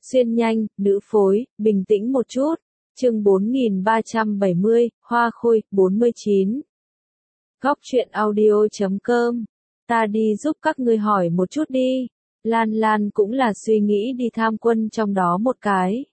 Xuyên nhanh, nữ phối, bình tĩnh một chút. Chương 4370, Hoa Khôi, 49. Góc truyện audio.com. Ta đi giúp các ngươi hỏi một chút đi. Lan Lan cũng là suy nghĩ đi tham quân trong đó một cái.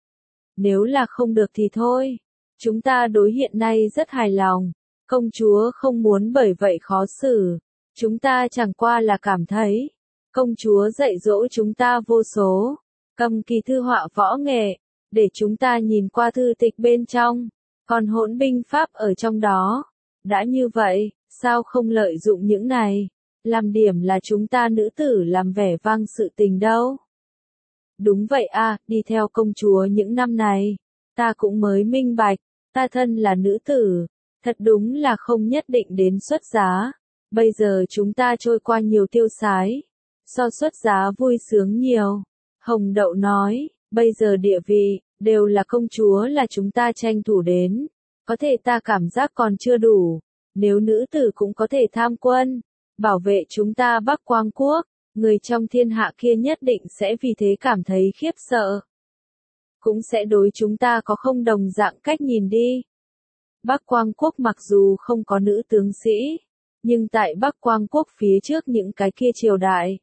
Nếu là không được thì thôi. Chúng ta đối hiện nay rất hài lòng. Công chúa không muốn bởi vậy khó xử. Chúng ta chẳng qua là cảm thấy. Công chúa dạy dỗ chúng ta vô số. Cầm kỳ thư họa võ nghệ. Để chúng ta nhìn qua thư tịch bên trong. Còn hỗn binh pháp ở trong đó. Đã như vậy, sao không lợi dụng những này? Làm điểm là chúng ta nữ tử làm vẻ vang sự tình đâu. Đúng vậy à, đi theo công chúa những năm này. Ta cũng mới minh bạch, ta thân là nữ tử. Thật đúng là không nhất định đến xuất giá. Bây giờ chúng ta trôi qua nhiều tiêu sái. So xuất giá vui sướng nhiều. Hồng Đậu nói, bây giờ địa vị, đều là công chúa là chúng ta tranh thủ đến. Có thể ta cảm giác còn chưa đủ. Nếu nữ tử cũng có thể tham quân, bảo vệ chúng ta Bắc Quang Quốc, người trong thiên hạ kia nhất định sẽ vì thế cảm thấy khiếp sợ. Cũng sẽ đối chúng ta có không đồng dạng cách nhìn đi. Bắc Quang Quốc mặc dù không có nữ tướng sĩ, nhưng tại Bắc Quang Quốc phía trước những cái kia triều đại,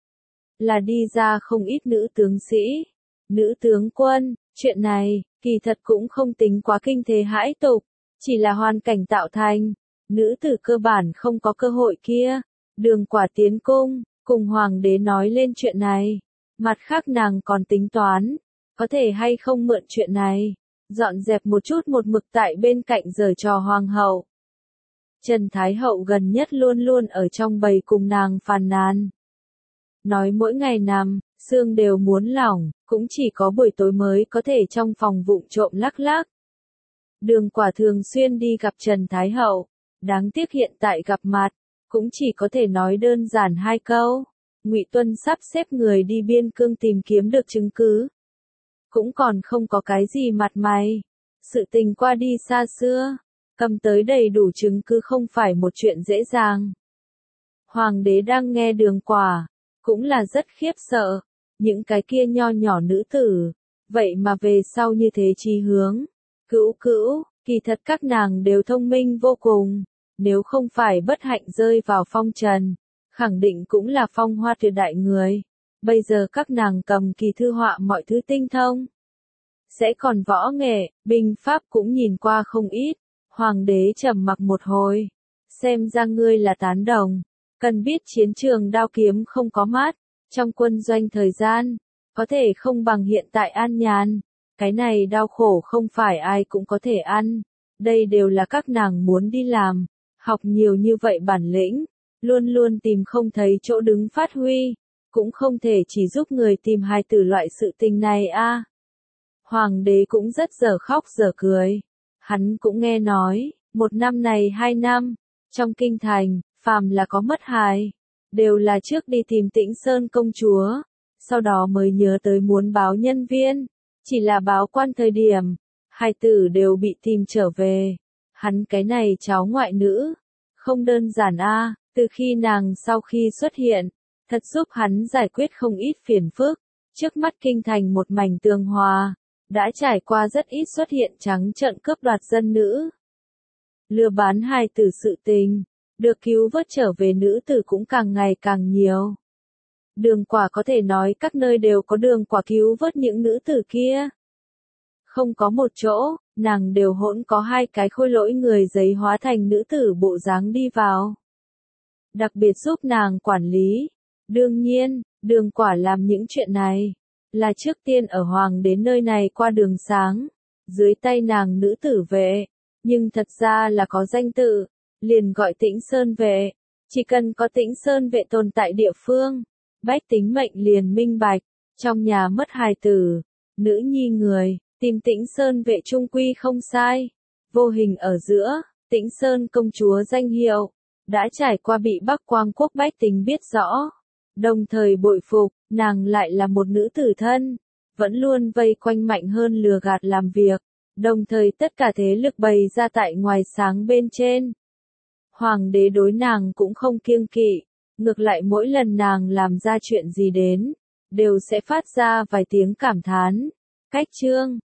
là đi ra không ít nữ tướng sĩ, nữ tướng quân. Chuyện này, kỳ thật cũng không tính quá kinh thế hãi tục, chỉ là hoàn cảnh tạo thành. Nữ tử cơ bản không có cơ hội kia. Đường Quả tiến cung, cùng hoàng đế nói lên chuyện này. Mặt khác nàng còn tính toán, có thể hay không mượn chuyện này, dọn dẹp một chút một mực tại bên cạnh giở trò hoàng hậu. Trần Thái Hậu gần nhất luôn luôn ở trong bầy cùng nàng phàn nàn. Nói mỗi ngày nằm, xương đều muốn lỏng, cũng chỉ có buổi tối mới có thể trong phòng vụng trộm lắc lắc. Đường Quả thường xuyên đi gặp Trần Thái Hậu, đáng tiếc hiện tại gặp mặt, cũng chỉ có thể nói đơn giản hai câu. Ngụy Tuân sắp xếp người đi biên cương tìm kiếm được chứng cứ. Cũng còn không có cái gì mặt mày. Sự tình qua đi xa xưa, cầm tới đầy đủ chứng cứ không phải một chuyện dễ dàng. Hoàng đế đang nghe Đường Quả, cũng là rất khiếp sợ. Những cái kia nho nhỏ nữ tử, vậy mà về sau như thế chí hướng. Cữu, kỳ thật các nàng đều thông minh vô cùng. Nếu không phải bất hạnh rơi vào phong trần, khẳng định cũng là phong hoa tuyệt đại người. Bây giờ các nàng cầm kỳ thư họa mọi thứ tinh thông. Sẽ còn võ nghệ, binh pháp cũng nhìn qua không ít. Hoàng đế trầm mặc một hồi. Xem ra ngươi là tán đồng. Cần biết chiến trường đao kiếm không có mát. Trong quân doanh thời gian, có thể không bằng hiện tại an nhàn. Cái này đau khổ không phải ai cũng có thể ăn. Đây đều là các nàng muốn đi làm. Học nhiều như vậy bản lĩnh, luôn luôn tìm không thấy chỗ đứng phát huy, cũng không thể chỉ giúp người tìm hài tử loại sự tình này a. Hoàng đế cũng rất dở khóc dở cười. Hắn cũng nghe nói, một năm này 2 năm, trong kinh thành, phàm là có mất hài, đều là trước đi tìm Tĩnh Sơn công chúa, sau đó mới nhớ tới muốn báo nhân viên, chỉ là báo quan thời điểm, hài tử đều bị tìm trở về. Hắn cái này cháu ngoại nữ, không đơn giản a, từ khi nàng sau khi xuất hiện, thật giúp hắn giải quyết không ít phiền phức. Trước mắt kinh thành một mảnh tường hòa, đã trải qua rất ít xuất hiện trắng trợn cướp đoạt dân nữ. Lừa bán hài tử sự tình, được cứu vớt trở về nữ tử cũng càng ngày càng nhiều. Đường Quả có thể nói các nơi đều có Đường Quả cứu vớt những nữ tử kia. Không có một chỗ, nàng đều hỗn có 2 cái khôi lỗi người giấy hóa thành nữ tử bộ dáng đi vào. Đặc biệt giúp nàng quản lý. Đương nhiên, Đường Quả làm những chuyện này, là trước tiên ở hoàng đến nơi này qua đường sáng, dưới tay nàng nữ tử vệ, nhưng thật ra là có danh tự, liền gọi Tĩnh Sơn vệ. Chỉ cần có Tĩnh Sơn vệ tồn tại địa phương, bách tính mệnh liền minh bạch, trong nhà mất hài tử, nữ nhi người. Tìm Tĩnh Sơn vệ trung quy không sai. Vô hình ở giữa, Tĩnh Sơn công chúa danh hiệu, đã trải qua bị Bắc Quang Quốc bách tính biết rõ. Đồng thời bội phục, nàng lại là một nữ tử thân, vẫn luôn vây quanh Mạnh Hơn lừa gạt làm việc. Đồng thời tất cả thế lực bày ra tại ngoài sáng bên trên. Hoàng đế đối nàng cũng không kiêng kỵ, ngược lại mỗi lần nàng làm ra chuyện gì đến, đều sẽ phát ra vài tiếng cảm thán. Cách chương